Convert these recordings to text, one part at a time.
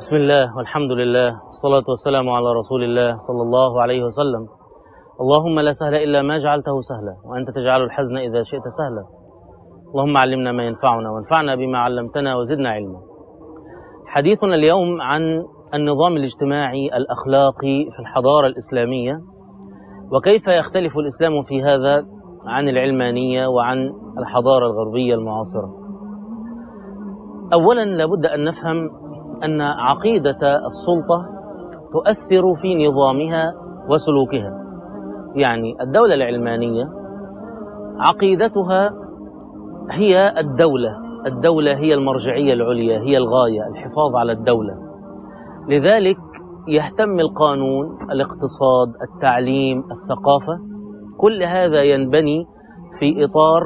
بسم الله والحمد لله والصلاة والسلام على رسول الله صلى الله عليه وسلم. اللهم لا سهل إلا ما جعلته سهلا، وأنت تجعل الحزن إذا شئت سهلا. اللهم علمنا ما ينفعنا وانفعنا بما علمتنا وزدنا علما. حديثنا اليوم عن النظام الاجتماعي الأخلاقي في الحضارة الإسلامية، وكيف يختلف الإسلام في هذا عن العلمانية وعن الحضارة الغربية المعاصرة. أولا لابد أن نفهم أن عقيدة السلطة تؤثر في نظامها وسلوكها. يعني الدولة العلمانية عقيدتها هي الدولة هي المرجعية العليا، هي الغاية، الحفاظ على الدولة. لذلك يهتم القانون، الاقتصاد، التعليم، الثقافة، كل هذا ينبني في إطار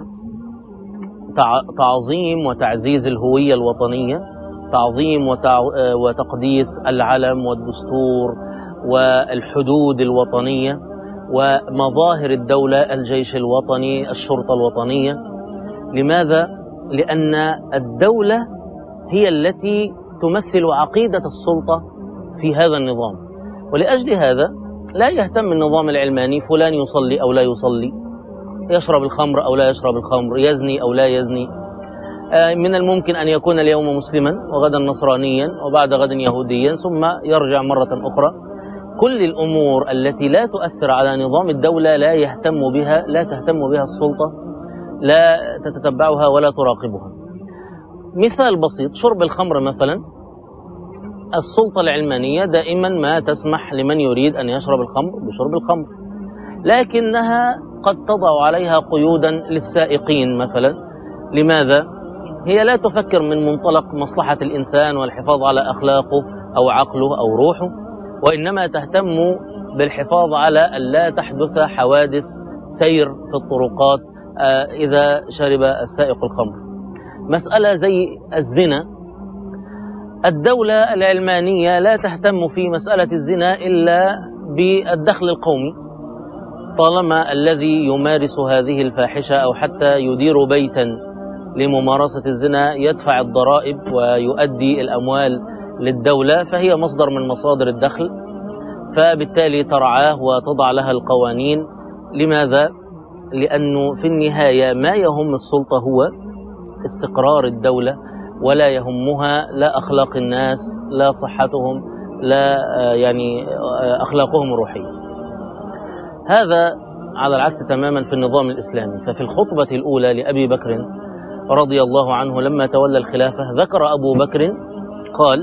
تعظيم وتعزيز الهوية الوطنية، تعظيم وتقديس العلم والدستور والحدود الوطنية ومظاهر الدولة، الجيش الوطني، الشرطة الوطنية. لماذا؟ لأن الدولة هي التي تمثل عقيدة السلطة في هذا النظام. ولأجل هذا لا يهتم النظام العلماني فلان يصلي أو لا يصلي، يشرب الخمر أو لا يشرب الخمر، يزني أو لا يزني. من الممكن أن يكون اليوم مسلما وغدا نصرانيا وبعد غد يهوديا ثم يرجع مرة أخرى. كل الأمور التي لا تؤثر على نظام الدولة لا تهتم بها السلطة، لا تتتبعها ولا تراقبها. مثال بسيط، شرب الخمر مثلا، السلطة العلمانية دائما ما تسمح لمن يريد أن يشرب الخمر بشرب الخمر، لكنها قد تضع عليها قيودا للسائقين مثلا. لماذا؟ هي لا تفكر من منطلق مصلحة الإنسان والحفاظ على أخلاقه أو عقله أو روحه، وإنما تهتم بالحفاظ على أن لا تحدث حوادث سير في الطرقات إذا شرب السائق الخمر. مسألة زي الزنا، الدولة العلمانية لا تهتم في مسألة الزنا إلا بالدخل القومي، طالما الذي يمارس هذه الفاحشة أو حتى يدير بيتا لممارسة الزنا يدفع الضرائب ويؤدي الأموال للدولة، فهي مصدر من مصادر الدخل، فبالتالي ترعاه وتضع لها القوانين. لماذا؟ لأنه في النهاية ما يهم السلطة هو استقرار الدولة، ولا يهمها لا أخلاق الناس، لا صحتهم، لا أخلاقهم الروحية. هذا على العكس تماما في النظام الإسلامي. ففي الخطبة الأولى لأبي بكر رضي الله عنه لما تولى الخلافة، ذكر أبو بكر قال: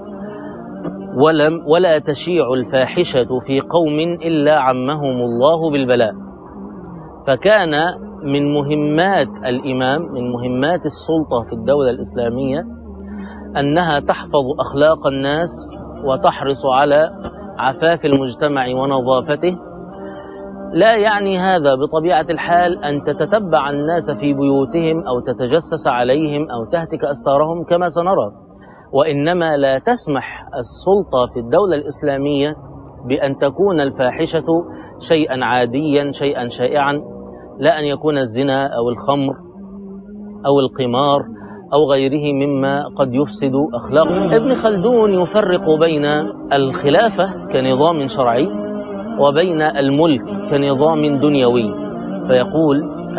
ولا تشيع الفاحشة في قوم إلا عمهم الله بالبلاء. فكان من مهمات الإمام، من مهمات السلطة في الدولة الإسلامية، أنها تحفظ أخلاق الناس وتحرص على عفاف المجتمع ونظافته. لا يعني هذا بطبيعة الحال أن تتتبع الناس في بيوتهم أو تتجسس عليهم أو تهتك أستارهم كما سنرى، وإنما لا تسمح السلطة في الدولة الإسلامية بأن تكون الفاحشة شيئا عاديا، شيئا شائعا، لا أن يكون الزنا أو الخمر أو القمار أو غيره مما قد يفسد أخلاق. ابن خلدون يفرق بين الخلافة كنظام شرعي وبين الملك كنظام دنيوي، فيقول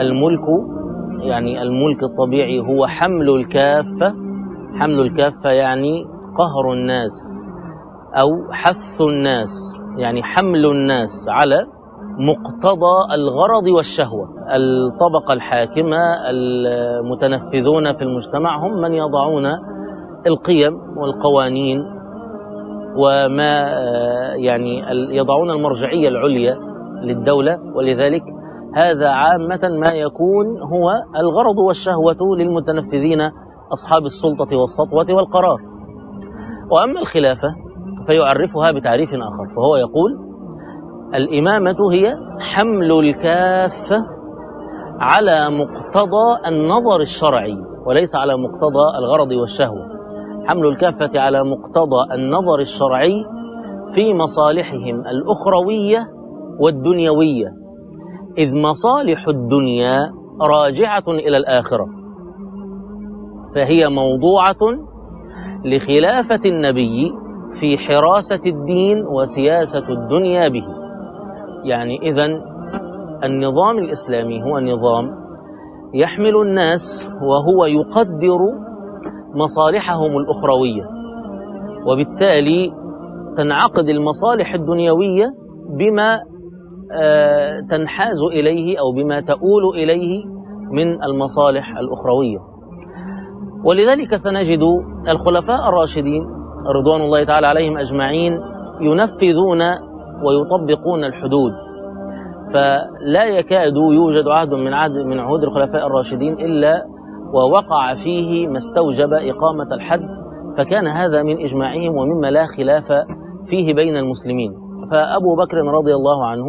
الملك الطبيعي هو حمل الكافة يعني قهر الناس أو حث الناس، يعني حمل الناس على مقتضى الغرض والشهوة. الطبقة الحاكمة المتنفذون في المجتمع هم من يضعون القيم والقوانين وما يضعون المرجعية العليا للدولة، ولذلك هذا عامة ما يكون هو الغرض والشهوة للمتنفذين أصحاب السلطة والسطوة والقرار. وأما الخلافة فيعرفها بتعريف آخر، فهو يقول: الإمامة هي حمل الكافة على مقتضى النظر الشرعي وليس على مقتضى الغرض والشهوة. حمل الكافة على مقتضى النظر الشرعي في مصالحهم الأخروية والدنيوية، إذ مصالح الدنيا راجعة إلى الآخرة، فهي موضوعة لخلافة النبي في حراسة الدين وسياسة الدنيا به. يعني إذن النظام الإسلامي هو نظام يحمل الناس وهو يقدر مصالحهم الأخروية، وبالتالي تنعقد المصالح الدنيوية بما تنحاز إليه أو بما تؤول إليه من المصالح الأخروية. ولذلك سنجد الخلفاء الراشدين رضوان الله تعالى عليهم أجمعين ينفذون ويطبقون الحدود، فلا يكاد يوجد عهد من عهود الخلفاء الراشدين إلا ووقع فيه ما استوجب إقامة الحد، فكان هذا من إجماعهم ومما لا خلاف فيه بين المسلمين. فأبو بكر رضي الله عنه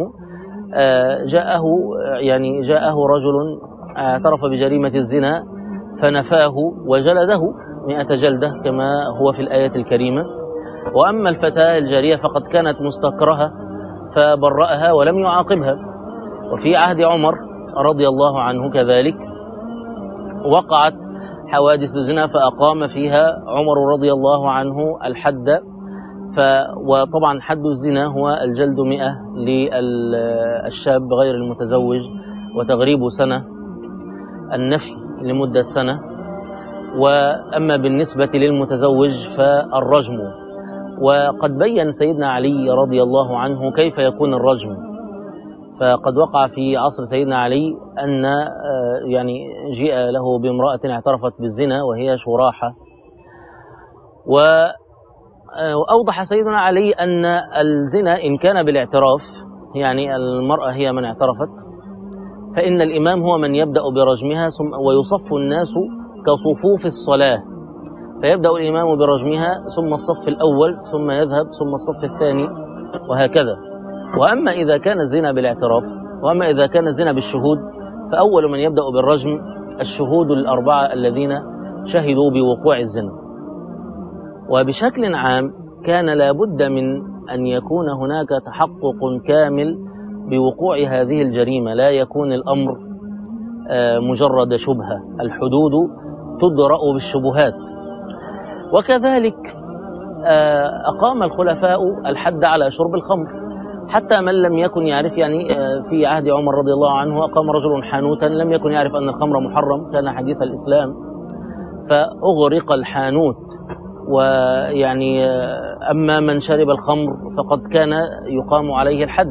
جاءه رجل اعترف بجريمة الزنا فنفاه وجلده 100 جلدة كما هو في الآية الكريمة. وأما الفتاة الجارية فقد كانت مستكرهة فبرأها ولم يعاقبها. وفي عهد عمر رضي الله عنه كذلك وقعت حوادث الزنا فأقام فيها عمر رضي الله عنه الحد. وطبعا حد الزنا هو الجلد 100 للشاب غير المتزوج، وتغريب سنة، النفي لمدة سنة. وأما بالنسبة للمتزوج فالرجم. وقد بين سيدنا علي رضي الله عنه كيف يكون الرجم، فقد وقع في عصر سيدنا علي أن جيء له بامرأة اعترفت بالزنا وهي شراحة، وأوضح سيدنا علي أن الزنا إن كان بالاعتراف، يعني المرأة هي من اعترفت، فإن الإمام هو من يبدأ برجمها ويصف الناس كصفوف الصلاة، فيبدأ الإمام برجمها ثم الصف الأول ثم يذهب ثم الصف الثاني وهكذا. وأما إذا كان الزنا بالاعتراف وأما إذا كان الزنا بالشهود فأول من يبدأ بالرجم الشهود الأربعة الذين شهدوا بوقوع الزنا. وبشكل عام كان لابد من أن يكون هناك تحقق كامل بوقوع هذه الجريمة، لا يكون الأمر مجرد شبهة، الحدود تدرأ بالشبهات. وكذلك أقام الخلفاء الحد على شرب الخمر، حتى من لم يكن يعرف، في عهد عمر رضي الله عنه أقام رجل حانوتا لم يكن يعرف أن الخمر محرم، كان حديث الإسلام، فأغرق الحانوت. أما من شرب الخمر فقد كان يقام عليه الحد.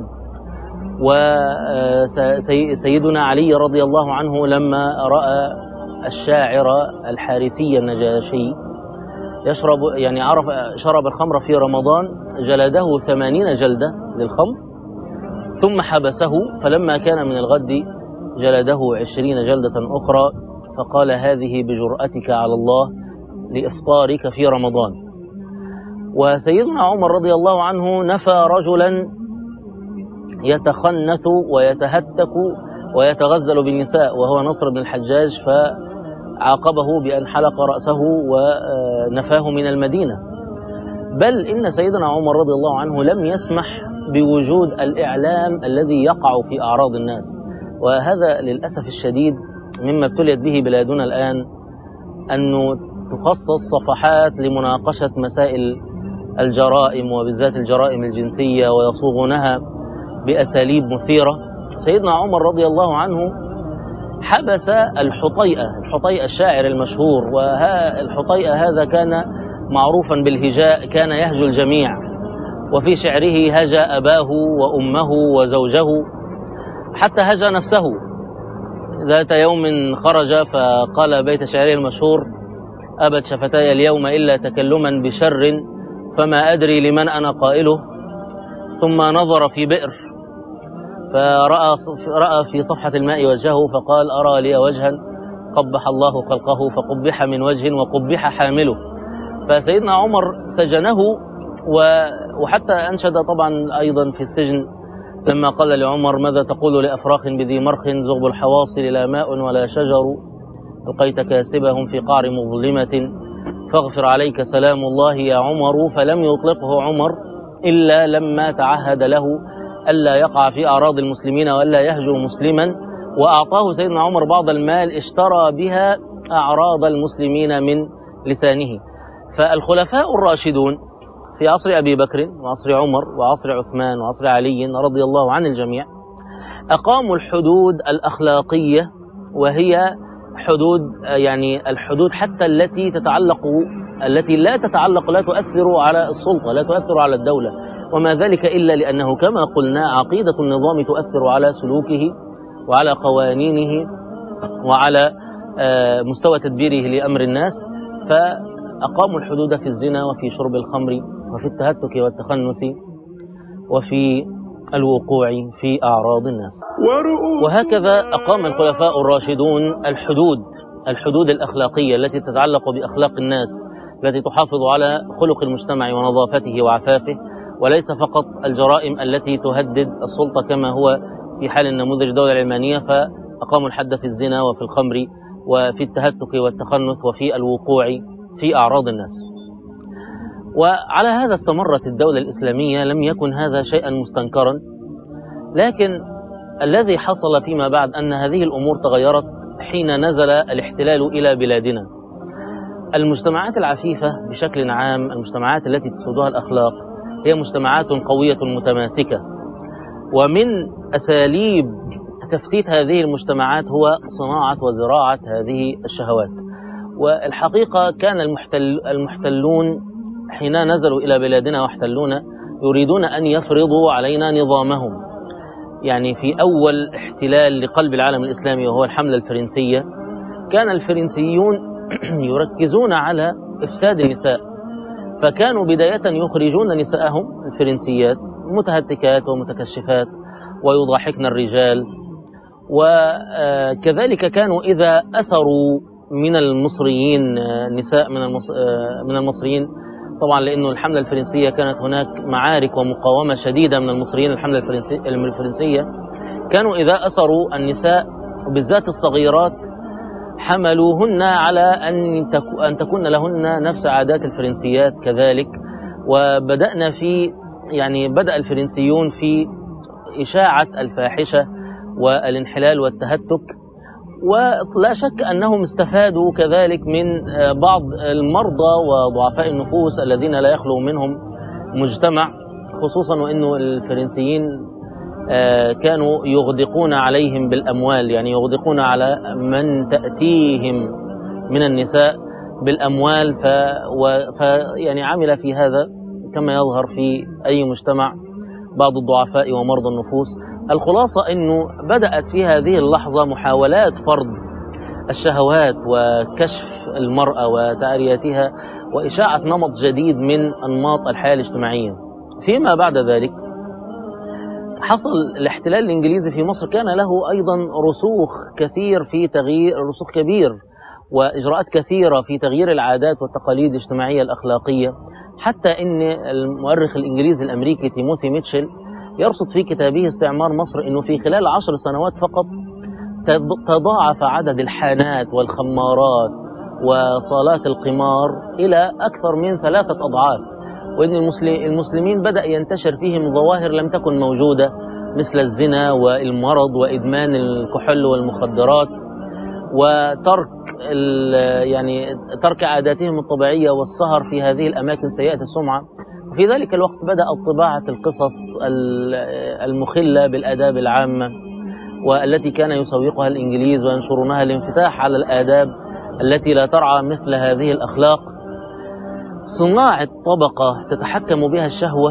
وسيدنا علي رضي الله عنه لما رأى الشاعر الحارثي النجاشي شرب الخمر في رمضان جلده 80 جلدة للخمر ثم حبسه، فلما كان من الغد جلده 20 جلدة أخرى، فقال هذه بجرأتك على الله لإفطارك في رمضان. وسيدنا عمر رضي الله عنه نفى رجلا يتخنث ويتهتك ويتغزل بالنساء وهو نصر بن الحجاج، فعاقبه بأن حلق رأسه ونفاه من المدينة. بل إن سيدنا عمر رضي الله عنه لم يسمح بوجود الإعلام الذي يقع في أعراض الناس، وهذا للأسف الشديد مما ابتليت به بلادنا الآن، أنه تخصص صفحات لمناقشة مسائل الجرائم وبالذات الجرائم الجنسية ويصوغونها بأساليب مثيرة. سيدنا عمر رضي الله عنه حبس الحطيئة الشاعر المشهور، والحطيئة هذا كان معروفا بالهجاء، كان يهجو الجميع، وفي شعره هجا أباه وأمه وزوجه حتى هجا نفسه. ذات يوم خرج فقال بيت شعره المشهور: أبت شفتاي اليوم إلا تكلما بشر فما أدري لمن أنا قائله. ثم نظر في بئر فرأى في صفحة الماء وجهه فقال: أرى لي وجها قبح الله خلقه فقبح من وجه وقبح حامله. فسيدنا عمر سجنه، وحتى أنشد طبعا أيضا في السجن لما قال لعمر: ماذا تقول لأفراخ بذي مرخ زغب الحواصل لا ماء ولا شجر لقيت كاسبهم في قعر مظلمة فاغفر عليك سلام الله يا عمر. فلم يطلقه عمر إلا لما تعهد له ألا يقع في أعراض المسلمين وألا يهجو مسلما، وأعطاه سيدنا عمر بعض المال اشترى بها أعراض المسلمين من لسانه. فالخلفاء الراشدون في عصر أبي بكر وعصر عمر وعصر عثمان وعصر علي رضي الله عن الجميع أقاموا الحدود الأخلاقية، وهي حدود يعني الحدود حتى التي لا تتعلق، لا تؤثر على السلطة، لا تؤثر على الدولة، وما ذلك إلا لأنه كما قلنا عقيدة النظام تؤثر على سلوكه وعلى قوانينه وعلى مستوى تدبيره لأمر الناس. فأقاموا الحدود في الزنا وفي شرب الخمر وفي التهتك والتخنث وفي الوقوع في أعراض الناس. وهكذا أقام الخلفاء الراشدون الحدود الأخلاقية التي تتعلق بأخلاق الناس، التي تحافظ على خلق المجتمع ونظافته وعفافه، وليس فقط الجرائم التي تهدد السلطة كما هو في حال النموذج الدولة العلمانية. فأقاموا الحد في الزنا وفي الخمر وفي التهتك والتخنث وفي الوقوع في أعراض الناس. وعلى هذا استمرت الدولة الإسلامية، لم يكن هذا شيئا مستنكرا. لكن الذي حصل فيما بعد أن هذه الأمور تغيرت حين نزل الاحتلال إلى بلادنا. المجتمعات العفيفة بشكل عام، المجتمعات التي تسودها الأخلاق، هي مجتمعات قوية متماسكة، ومن أساليب تفتيت هذه المجتمعات هو صناعة وزراعة هذه الشهوات. والحقيقة كان المحتلون حين نزلوا إلى بلادنا واحتلونا يريدون أن يفرضوا علينا نظامهم. يعني في أول احتلال لقلب العالم الإسلامي وهو الحملة الفرنسية، كان الفرنسيون يركزون على إفساد النساء، فكانوا بداية يخرجون نساءهم الفرنسيات متهتكات ومتكشفات ويضاحكن الرجال. وكذلك كانوا إذا أسروا من المصريين نساء من المصريين، طبعا لأنه الحملة الفرنسية كانت هناك معارك ومقاومة شديدة من المصريين الحملة الفرنسية، كانوا إذا أسروا النساء بالذات الصغيرات حملوهن على أن تكون لهن نفس عادات الفرنسيات كذلك. وبدأنا بدأ الفرنسيون في إشاعة الفاحشة والانحلال والتهتك، ولا شك أنهم استفادوا كذلك من بعض المرضى وضعفاء النفوس الذين لا يخلو منهم مجتمع، خصوصا وأنه الفرنسيين كانوا يغدقون عليهم بالأموال، يعني يغدقون على من تأتيهم من النساء بالأموال. يعني عمل في هذا كما يظهر في أي مجتمع بعض الضعفاء ومرضى النفوس. الخلاصة أنه بدأت في هذه اللحظة محاولات فرض الشهوات وكشف المرأة وتعريتها وإشاعة نمط جديد من أنماط الحياة الاجتماعية. فيما بعد ذلك حصل الاحتلال الإنجليزي في مصر، كان له أيضا رسوخ كبير وإجراءات كثيرة في تغيير العادات والتقاليد الاجتماعية الأخلاقية، حتى أن المؤرخ الإنجليزي الأمريكي تيموثي ميتشل يرصد في كتابه استعمار مصر أنه في خلال 10 سنوات فقط تضاعف عدد الحانات والخمارات وصالات القمار إلى أكثر من 3 أضعاف، وأن المسلمين بدأ ينتشر فيهم ظواهر لم تكن موجودة مثل الزنا والمرض وإدمان الكحول والمخدرات وترك ترك عاداتهم الطبيعية والسهر في هذه الأماكن سيئة السمعة. في ذلك الوقت بدأت طباعة القصص المخلة بالآداب العامة والتي كان يسوقها الإنجليز وينشرونها الانفتاح على الآداب التي لا ترعى مثل هذه الأخلاق. صناعة طبقة تتحكم بها الشهوة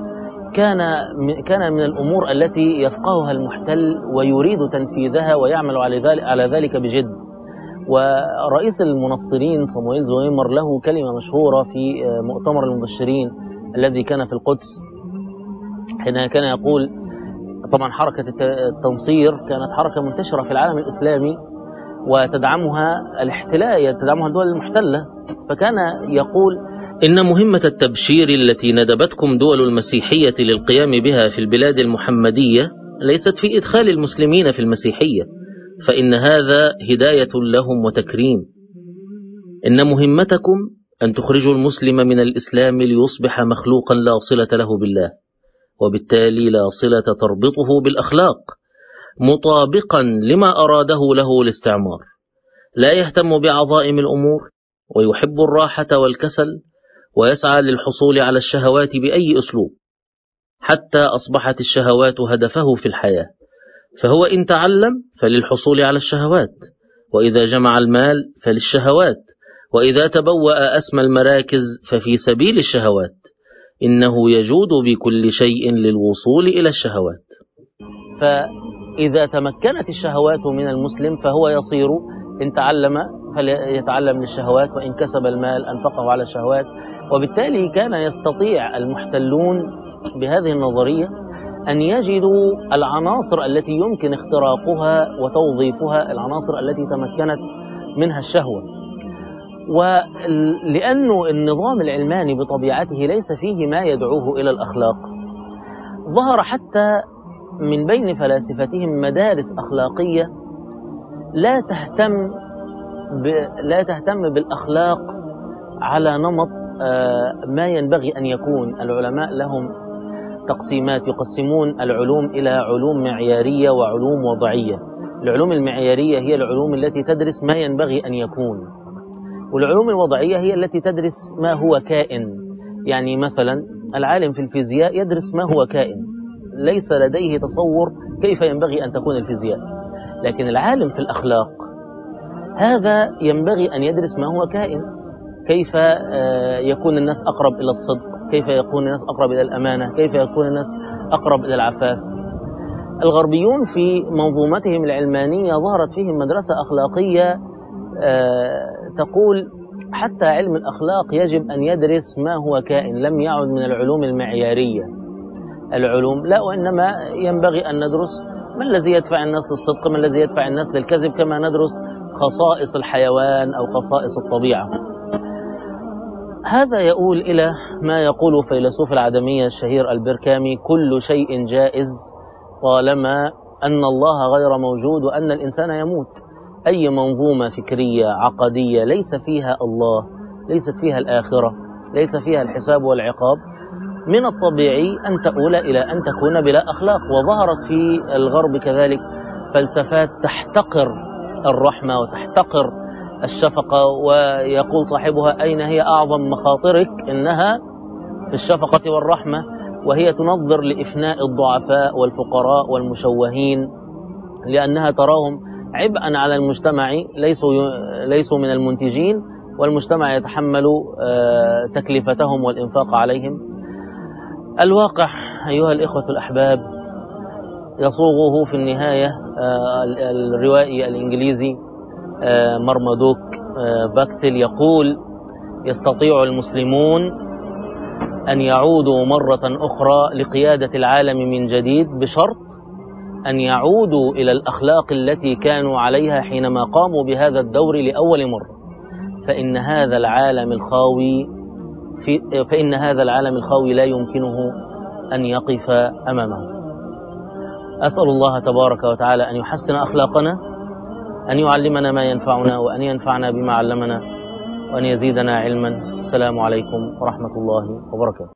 كان من الأمور التي يفقهها المحتل ويريد تنفيذها ويعمل على ذلك بجد. ورئيس المنصرين صموئيل زويمر له كلمة مشهورة في مؤتمر المبشرين الذي كان في القدس، حين كان يقول، طبعا حركة التنصير كانت حركة منتشرة في العالم الإسلامي وتدعمها الدول المحتلة، فكان يقول: إن مهمة التبشير التي ندبتكم دول المسيحية للقيام بها في البلاد المحمدية ليست في إدخال المسلمين في المسيحية، فإن هذا هداية لهم وتكريم. إن مهمتكم أن تخرجوا المسلم من الإسلام ليصبح مخلوقا لا صلة له بالله، وبالتالي لا صلة تربطه بالأخلاق، مطابقا لما أراده له الاستعمار. لا يهتم بعظائم الأمور ويحب الراحة والكسل ويسعى للحصول على الشهوات بأي أسلوب، حتى أصبحت الشهوات هدفه في الحياة. فهو إن تعلم فللحصول على الشهوات، وإذا جمع المال فللشهوات، وإذا تبوأ أسمى المراكز ففي سبيل الشهوات. إنه يجود بكل شيء للوصول إلى الشهوات. فإذا تمكنت الشهوات من المسلم فهو يصير إن تعلم فليتعلم للشهوات، وإن كسب المال أنفقه على الشهوات. وبالتالي كان يستطيع المحتلون بهذه النظرية أن يجدوا العناصر التي يمكن اختراقها وتوظيفها، العناصر التي تمكنت منها الشهوة. ولأنه النظام العلماني بطبيعته ليس فيه ما يدعوه إلى الأخلاق، ظهر حتى من بين فلاسفتهم مدارس أخلاقية لا تهتم بالأخلاق على نمط ما ينبغي أن يكون. العلماء لهم تقسيمات، يقسمون العلوم إلى علوم معيارية وعلوم وضعية. العلوم المعيارية هي العلوم التي تدرس ما ينبغي أن يكون، والعلوم الوضعية هي التي تدرس ما هو كائن. يعني مثلا العالم في الفيزياء يدرس ما هو كائن، ليس لديه تصور كيف ينبغي أن تكون الفيزياء. لكن العالم في الأخلاق هذا ينبغي أن يدرس ما هو كائن، كيف يكون الناس أقرب إلى الصدق، كيف يكون الناس أقرب إلى الأمانة، كيف يكون الناس أقرب إلى العفاف. الغربيون في منظومتهم العلمانية ظهرت فيهم مدرسة أخلاقية تقول حتى علم الأخلاق يجب أن يدرس ما هو كائن، لم يعد من العلوم المعيارية. العلوم لا، وإنما ينبغي أن ندرس ما الذي يدفع الناس للصدق، ما الذي يدفع الناس للكذب، كما ندرس خصائص الحيوان أو خصائص الطبيعة. هذا يؤول إلى ما يقول فيلسوف العدمية الشهير البركامي: كل شيء جائز طالما أن الله غير موجود وأن الإنسان يموت. أي منظومة فكرية عقدية ليس فيها الله، ليست فيها الآخرة، ليس فيها الحساب والعقاب، من الطبيعي أن تؤول إلى أن تكون بلا أخلاق. وظهرت في الغرب كذلك فلسفات تحتقر الرحمة وتحتقر الشفقة، ويقول صاحبها: أين هي أعظم مخاطرك؟ إنها في الشفقة والرحمة، وهي تنظر لإفناء الضعفاء والفقراء والمشوهين، لأنها تراهم عبئا على المجتمع، ليسوا من المنتجين، والمجتمع يتحمل تكلفتهم والإنفاق عليهم. الواقع أيها الإخوة الأحباب يصوغه في النهاية الروائي الإنجليزي مرمدوك باكتل، يقول: يستطيع المسلمون أن يعودوا مرة أخرى لقيادة العالم من جديد، بشرط أن يعودوا إلى الأخلاق التي كانوا عليها حينما قاموا بهذا الدور لأول مرة، فإن هذا العالم الخاوي لا يمكنه أن يقف أمامه. أسأل الله تبارك وتعالى أن يحسن أخلاقنا، أن يعلمنا ما ينفعنا، وأن ينفعنا بما علمنا، وأن يزيدنا علما. السلام عليكم ورحمة الله وبركاته.